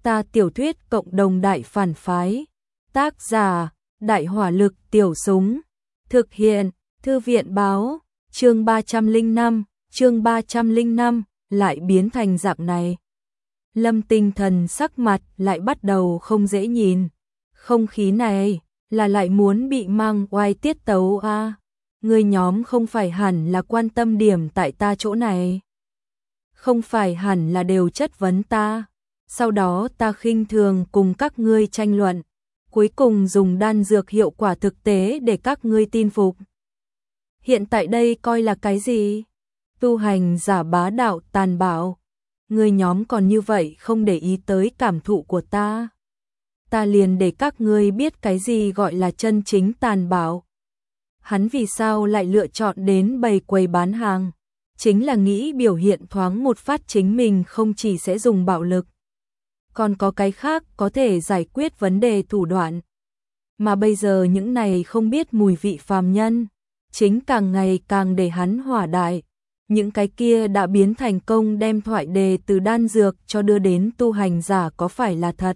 Ta tiểu thuyết cộng đồng đại phản phái. Tác giả, Đại hỏa lực tiểu súng. Thực hiện, Thư viện báo. Chương 305, lại biến thành dạng này. Lâm Tinh Thần sắc mặt lại bắt đầu không dễ nhìn. Không khí này là lại muốn bị mang oai tiết tấu a. Người nhóm không phải hẳn là quan tâm điểm tại ta chỗ này. Không phải hẳn là đều chất vấn ta. Sau đó ta khinh thường cùng các ngươi tranh luận. Cuối cùng dùng đan dược hiệu quả thực tế để các ngươi tin phục. Hiện tại đây coi là cái gì? Tu hành giả bá đạo tàn bạo. Người nhóm còn như vậy không để ý tới cảm thụ của ta. Ta liền để các ngươi biết cái gì gọi là chân chính tàn bạo. Hắn vì sao lại lựa chọn đến bày quầy bán hàng? Chính là nghĩ biểu hiện thoáng một phát chính mình không chỉ sẽ dùng bạo lực. Còn có cái khác có thể giải quyết vấn đề thủ đoạn. Mà bây giờ những này không biết mùi vị phàm nhân, chính càng ngày càng để hắn hỏa đại. Những cái kia đã biến thành công đem thoại đề từ đan dược cho đưa đến tu hành giả có phải là thật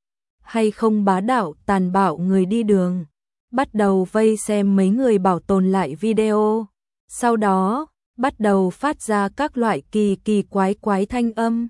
hay không bá đạo tàn bạo người đi đường. Bắt đầu vây xem mấy người bảo tồn lại video. Sau đó, bắt đầu phát ra các loại kỳ kỳ quái thanh âm.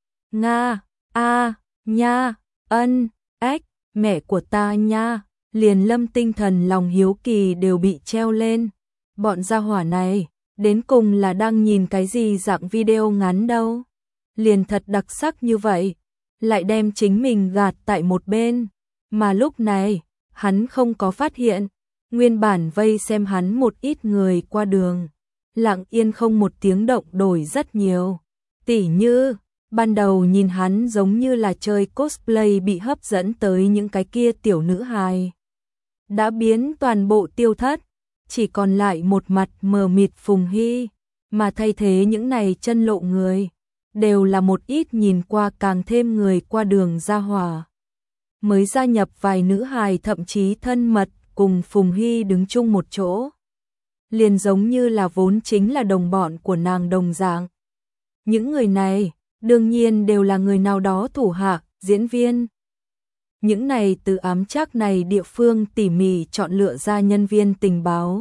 Nga, a, nha, ân, ếch, mẹ của ta nha. Liền Lâm Tinh Thần lòng hiếu kỳ đều bị treo lên. Bọn gia hỏa này, đến cùng là đang nhìn cái gì dạng video ngắn đâu. Liền thật đặc sắc như vậy, lại đem chính mình gạt tại một bên. Mà lúc này, hắn không có phát hiện, nguyên bản vây xem hắn một ít người qua đường. Lặng yên không một tiếng động đổi rất nhiều. Tỉ như, ban đầu nhìn hắn giống như là chơi cosplay bị hấp dẫn tới những cái kia tiểu nữ hài. Đã biến toàn bộ tiêu thất, chỉ còn lại một mặt mờ mịt Phùng Hy, mà thay thế những này chân lộ người, đều là một ít nhìn qua càng thêm người qua đường gia hỏa. Mới gia nhập vài nữ hài thậm chí thân mật cùng Phùng Hy đứng chung một chỗ. Liền giống như là vốn chính là đồng bọn của nàng đồng dạng. Những người này, đương nhiên đều là người nào đó thủ hạ, diễn viên. Những này từ ám trác này địa phương tỉ mỉ chọn lựa ra nhân viên tình báo.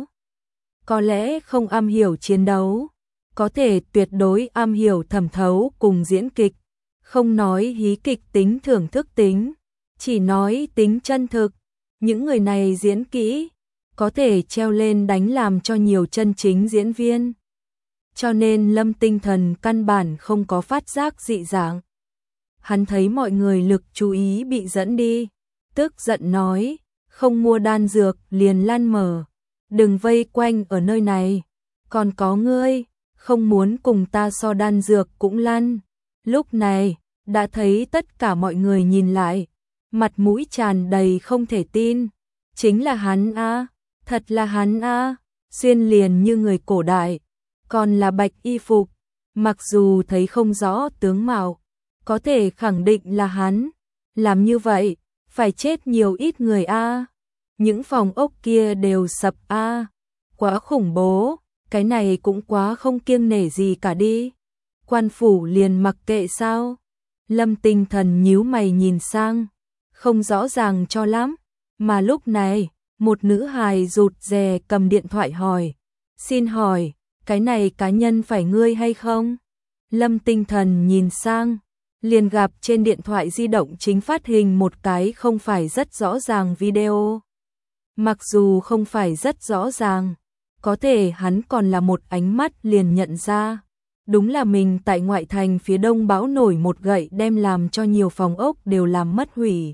Có lẽ không am hiểu chiến đấu, có thể tuyệt đối am hiểu thẩm thấu cùng diễn kịch. Không nói hí kịch tính thưởng thức tính, chỉ nói tính chân thực. Những người này diễn kỹ, có thể treo lên đánh làm cho nhiều chân chính diễn viên. Cho nên Lâm Tinh Thần căn bản không có phát giác dị dạng. Hắn thấy mọi người lực chú ý bị dẫn đi, tức giận nói, không mua đan dược liền lăn mở, đừng vây quanh ở nơi này, còn có ngươi, không muốn cùng ta so đan dược cũng lăn. Lúc này, đã thấy tất cả mọi người nhìn lại, mặt mũi tràn đầy không thể tin, chính là hắn a, thật là hắn a, xuyên liền như người cổ đại, còn là bạch y phục, mặc dù thấy không rõ tướng mạo, có thể khẳng định là hắn. Làm như vậy, phải chết nhiều ít người a. Những phòng ốc kia đều sập a. Quá khủng bố, cái này cũng quá không kiêng nể gì cả đi. Quan phủ liền mặc kệ sao? Lâm Tinh Thần nhíu mày nhìn sang, không rõ ràng cho lắm. Mà lúc này, một nữ hài rụt rè cầm điện thoại hỏi. Xin hỏi, cái này cá nhân phải ngươi hay không? Lâm Tinh Thần nhìn sang, liền gặp trên điện thoại di động chính phát hình một cái không phải rất rõ ràng video. Mặc dù không phải rất rõ ràng, có thể hắn còn là một ánh mắt liền nhận ra. Đúng là mình tại ngoại thành phía đông bão nổi một gậy đem làm cho nhiều phòng ốc đều làm mất hủy.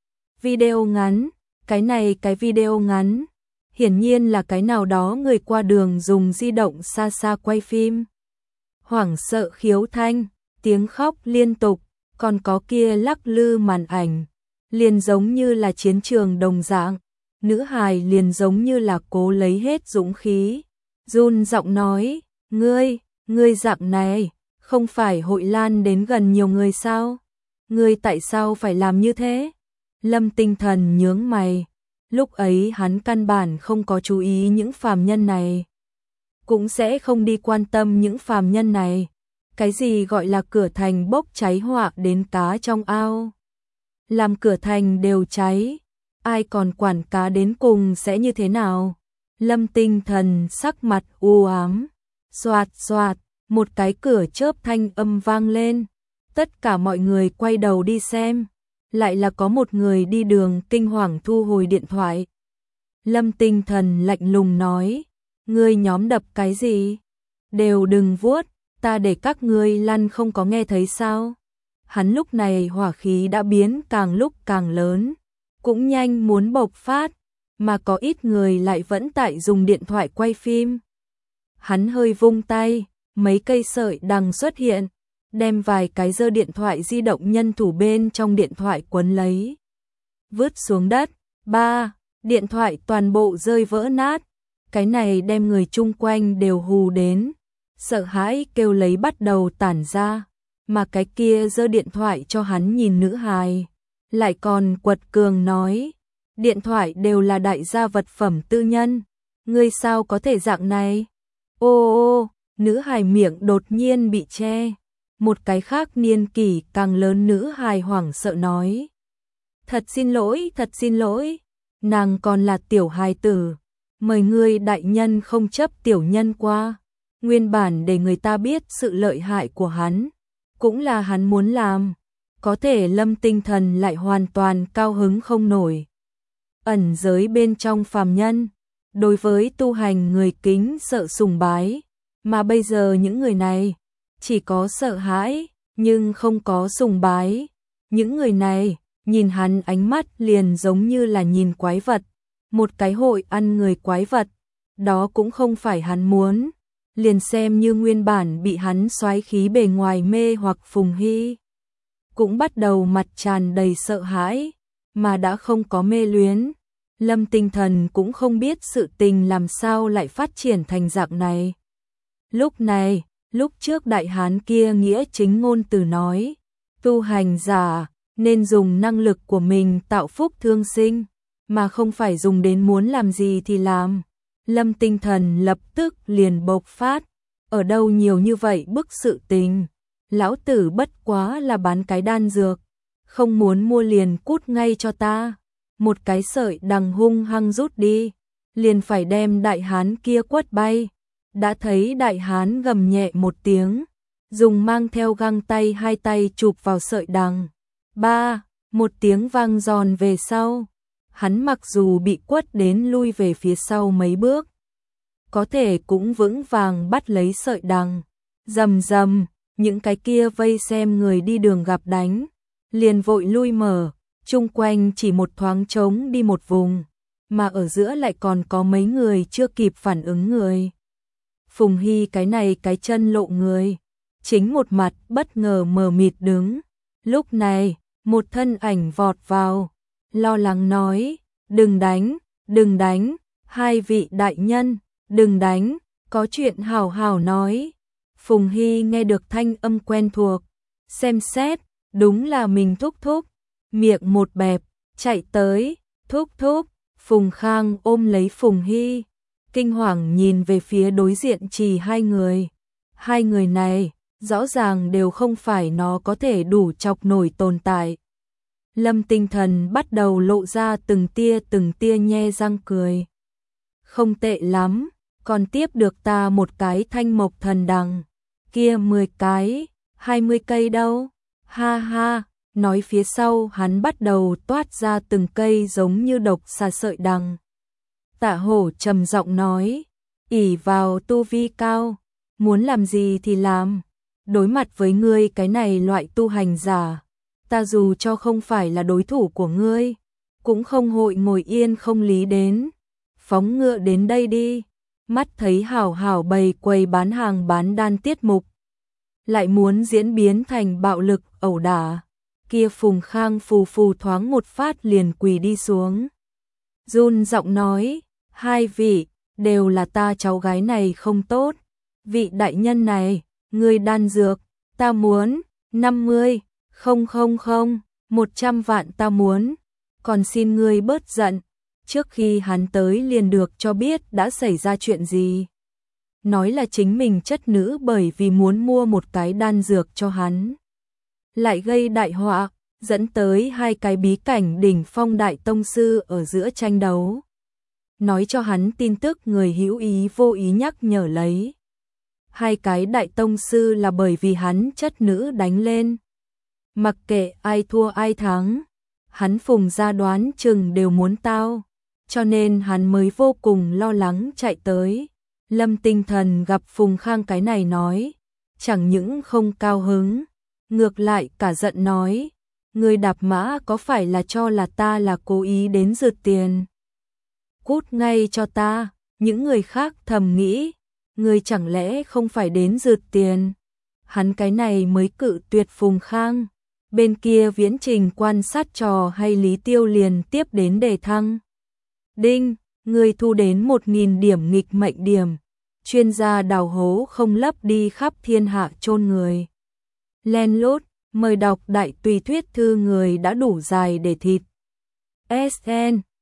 Video ngắn, cái video ngắn, hiển nhiên là cái nào đó người qua đường dùng di động xa xa quay phim. Hoảng sợ khiếu thanh, tiếng khóc liên tục, còn có kia lắc lư màn ảnh, liền giống như là chiến trường đồng dạng. Nữ hài liền giống như là cố lấy hết dũng khí, run giọng nói, ngươi dạng này, không phải hội lan đến gần nhiều người sao? Ngươi tại sao phải làm như thế? Lâm Tinh Thần nhướng mày, lúc ấy hắn căn bản không có chú ý những phàm nhân này, cũng sẽ không đi quan tâm những phàm nhân này. Cái gì gọi là cửa thành bốc cháy họa đến cá trong ao, làm cửa thành đều cháy, ai còn quản cá đến cùng sẽ như thế nào? Lâm Tinh Thần sắc mặt u ám, xoạt xoạt, một cái cửa chớp thanh âm vang lên, tất cả mọi người quay đầu đi xem, lại là có một người đi đường kinh hoàng thu hồi điện thoại. Lâm Tinh Thần lạnh lùng nói, ngươi nhóm đập cái gì? Đều đừng vuốt, ta để các ngươi lăn không có nghe thấy sao? Hắn lúc này hỏa khí đã biến càng lúc càng lớn, cũng nhanh muốn bộc phát, mà có ít người lại vẫn tại dùng điện thoại quay phim. Hắn hơi vung tay, mấy cây sợi đằng xuất hiện, đem vài cái giơ điện thoại di động nhân thủ bên trong điện thoại quấn lấy, vứt xuống đất. Điện thoại toàn bộ rơi vỡ nát. Cái này đem người chung quanh đều hù đến, sợ hãi kêu lấy bắt đầu tản ra, mà cái kia giơ điện thoại cho hắn nhìn nữ hài, lại còn quật cường nói, điện thoại đều là đại gia vật phẩm tư nhân, ngươi sao có thể dạng này? Ô, nữ hài miệng đột nhiên bị che, một cái khác niên kỷ càng lớn nữ hài hoảng sợ nói, thật xin lỗi, nàng còn là tiểu hài tử, mời ngươi đại nhân không chấp tiểu nhân qua, nguyên bản để người ta biết sự lợi hại của hắn, cũng là hắn muốn làm, có thể Lâm Tinh Thần lại hoàn toàn cao hứng không nổi. Ẩn giới bên trong phàm nhân, đối với tu hành người kính sợ sùng bái, mà bây giờ những người này chỉ có sợ hãi, nhưng không có sùng bái. Những người này nhìn hắn ánh mắt liền giống như là nhìn quái vật, một cái hội ăn người quái vật, đó cũng không phải hắn muốn. Liền xem như nguyên bản bị hắn xoáy khí bề ngoài mê hoặc Phùng Hy, cũng bắt đầu mặt tràn đầy sợ hãi, mà đã không có mê luyến. Lâm Tinh Thần cũng không biết sự tình làm sao lại phát triển thành dạng này. Lúc này, lúc trước đại hán kia nghĩa chính ngôn từ nói, tu hành giả nên dùng năng lực của mình tạo phúc thương sinh, mà không phải dùng đến muốn làm gì thì làm. Lâm Tinh Thần lập tức liền bộc phát, ở đâu nhiều như vậy bức sự tình, lão tử bất quá là bán cái đan dược, không muốn mua liền cút ngay cho ta. Một cái sợi đằng hung hăng rút đi, liền phải đem đại hán kia quất bay. Đã thấy đại hán gầm nhẹ một tiếng, dùng mang theo găng tay hai tay chụp vào sợi đằng. Một tiếng vang giòn về sau. Hắn mặc dù bị quất đến lui về phía sau mấy bước, có thể cũng vững vàng bắt lấy sợi đằng. Rầm rầm, những cái kia vây xem người đi đường gặp đánh, liền vội lui mở, chung quanh chỉ một thoáng trống đi một vùng, mà ở giữa lại còn có mấy người chưa kịp phản ứng người. Phùng Hy cái này cái chân lộ người, chính một mặt bất ngờ mờ mịt đứng. Lúc này, một thân ảnh vọt vào, lo lắng nói, đừng đánh, hai vị đại nhân, đừng đánh, có chuyện hào hào nói. Phùng Hy nghe được thanh âm quen thuộc, xem xét, đúng là mình thúc thúc, miệng một bẹp, chạy tới, thúc thúc. Phùng Khang ôm lấy Phùng Hy, kinh hoàng nhìn về phía đối diện chỉ hai người này, rõ ràng đều không phải nó có thể đủ chọc nổi tồn tại. Lâm Tinh Thần bắt đầu lộ ra từng tia nhe răng cười. Không tệ lắm, còn tiếp được ta một cái thanh mộc thần đằng, kia 10 cái, 20 cây đâu, ha ha. Nói phía sau hắn bắt đầu toát ra từng cây giống như độc xà sợi đằng. Tạ Hổ trầm giọng nói, ỷ vào tu vi cao, muốn làm gì thì làm, đối mặt với ngươi cái này loại tu hành giả, ta dù cho không phải là đối thủ của ngươi, cũng không hội ngồi yên không lý đến, phóng ngựa đến đây đi. Mắt thấy hảo hảo bày quầy bán hàng bán đan tiết mục, lại muốn diễn biến thành bạo lực ẩu đả. Kia Phùng Khang phù thoáng một phát liền quỳ đi xuống, run giọng nói, hai vị, đều là ta cháu gái này không tốt, vị đại nhân này, ngươi đan dược, ta muốn, 50, không, 100 vạn ta muốn, còn xin ngươi bớt giận. Trước khi hắn tới liền được cho biết đã xảy ra chuyện gì. Nói là chính mình chất nữ bởi vì muốn mua một cái đan dược cho hắn, lại gây đại họa, dẫn tới hai cái bí cảnh đỉnh phong đại tông sư ở giữa tranh đấu. Nói cho hắn tin tức người hữu ý vô ý nhắc nhở lấy. Hai cái đại tông sư là bởi vì hắn chất nữ đánh lên. Mặc kệ ai thua ai thắng, hắn Phùng gia đoán chừng đều muốn tao, cho nên hắn mới vô cùng lo lắng chạy tới. Lâm Tinh Thần gặp Phùng Khang cái này nói, chẳng những không cao hứng, ngược lại cả giận nói, người đạp mã có phải là cho là ta là cố ý đến rượt tiền? Cút ngay cho ta, những người khác thầm nghĩ, người chẳng lẽ không phải đến rượt tiền? Hắn cái này mới cự tuyệt Phùng Khang. Bên kia Viễn Trình quan sát trò hay Lý Tiêu liền tiếp đến đề thăng. Đinh, người thu đến 1.000 điểm nghịch mệnh điểm. Chuyên gia đào hố không lấp đi khắp thiên hạ chôn người. Len lút, mời đọc đại tùy thuyết thư người đã đủ dài để thịt. SN